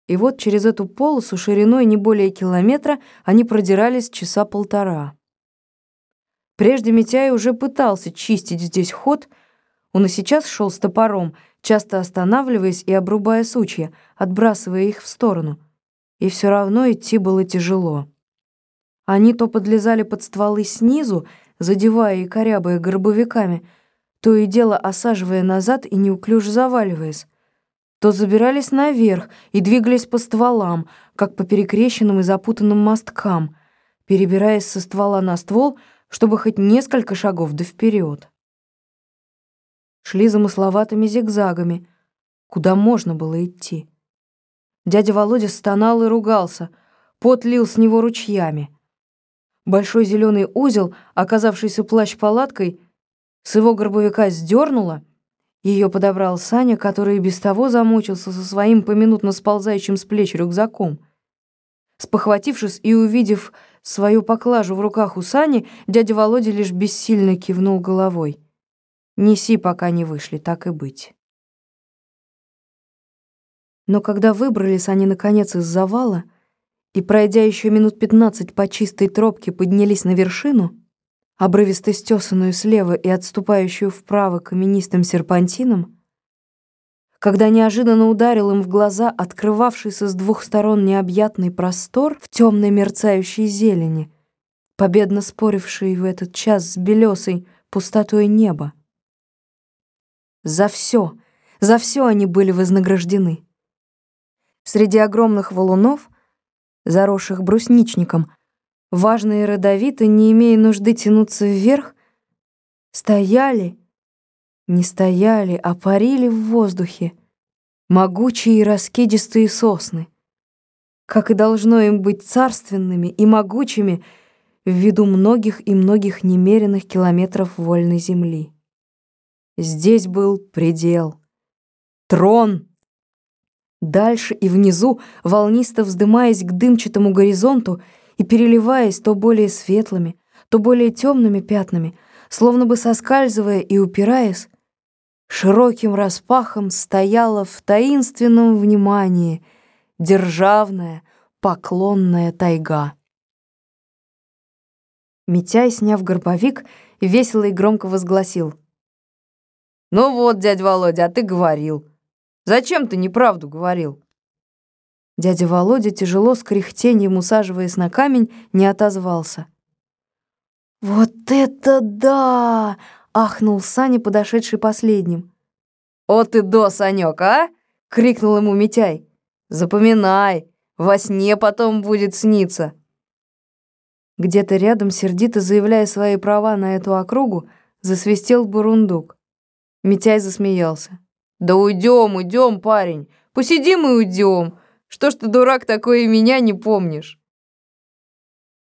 И вот через эту полосу шириной не более километра они продирались часа полтора. Прежде Митяй уже пытался чистить здесь ход, он и сейчас шел с топором, часто останавливаясь и обрубая сучья, отбрасывая их в сторону. И все равно идти было тяжело. Они то подлезали под стволы снизу, задевая и корябая горбовиками, то и дело осаживая назад и неуклюже заваливаясь, то забирались наверх и двигались по стволам, как по перекрещенным и запутанным мосткам, перебираясь со ствола на ствол, чтобы хоть несколько шагов да вперед. Шли замысловатыми зигзагами, куда можно было идти. Дядя Володя стонал и ругался, пот лил с него ручьями. Большой зеленый узел, оказавшийся плащ-палаткой, с его горбовика сдернуло. Ее подобрал Саня, который и без того замучился со своим поминутно сползающим с плеч рюкзаком. Спохватившись и увидев свою поклажу в руках у Сани, дядя Володя лишь бессильно кивнул головой. «Неси, пока не вышли, так и быть». Но когда выбрались они, наконец, из завала и, пройдя еще минут 15 по чистой тропке, поднялись на вершину, обрывисто стесанную слева и отступающую вправо каменистым серпантином, когда неожиданно ударил им в глаза открывавшийся с двух сторон необъятный простор в темной мерцающей зелени, победно споривший в этот час с белесой пустотой неба. За все они были вознаграждены. Среди огромных валунов, заросших брусничником, важные родовиты, не имея нужды тянуться вверх, не стояли, а парили в воздухе могучие и раскидистые сосны, как и должно им быть царственными и могучими в виду многих и многих немеренных километров вольной земли. Здесь был предел, трон. Дальше и внизу, волнисто вздымаясь к дымчатому горизонту и переливаясь то более светлыми, то более темными пятнами, словно бы соскальзывая и упираясь, широким распахом стояла в таинственном внимании державная поклонная тайга. Митяй, сняв горбовик, весело и громко возгласил: «Ну вот, дядя Володя, а ты говорил. Зачем ты неправду говорил?» Дядя Володя, тяжело с кряхтеньем усаживаясь на камень, не отозвался. «Вот это да!» — ахнул Саня, подошедший последним. «От и до, Санёк, а!» — крикнул ему Митяй. «Запоминай, во сне потом будет сниться». Где-то рядом, сердито заявляя свои права на эту округу, засвистел бурундук. Митяй засмеялся. «Да уйдем, парень. Посидим и уйдем. Что ж ты, дурак, такой и меня не помнишь?»